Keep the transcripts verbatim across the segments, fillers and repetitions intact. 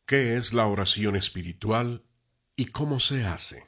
¿Qué es la oración espiritual y cómo se hace?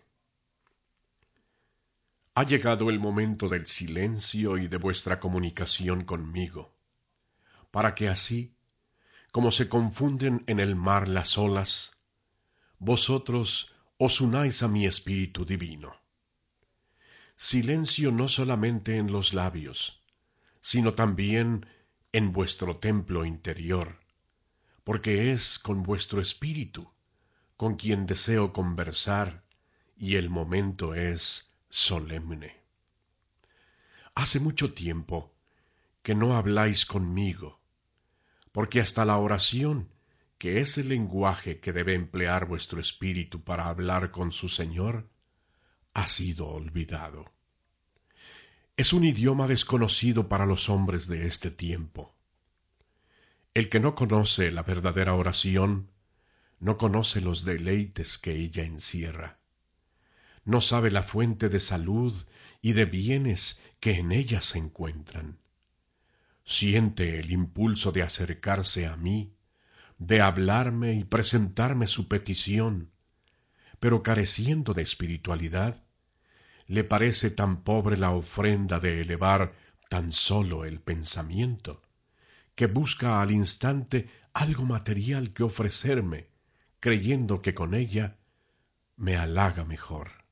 Ha llegado el momento del silencio y de vuestra comunicación conmigo, para que así, como se confunden en el mar las olas, vosotros os unáis a mi espíritu divino. Silencio no solamente en los labios, sino también en vuestro templo interior, porque es con vuestro espíritu con quien deseo conversar, y el momento es solemne. Hace mucho tiempo que no habláis conmigo, porque hasta la oración, que es el lenguaje que debe emplear vuestro espíritu para hablar con su Señor, ha sido olvidado. Es un idioma desconocido para los hombres de este tiempo. El que no conoce la verdadera oración, no conoce los deleites que ella encierra. No sabe la fuente de salud y de bienes que en ella se encuentran. Siente el impulso de acercarse a mí, de hablarme y presentarme su petición, pero careciendo de espiritualidad, le parece tan pobre la ofrenda de elevar tan solo el pensamiento, que busca al instante algo material que ofrecerme, creyendo que con ella me halaga mejor.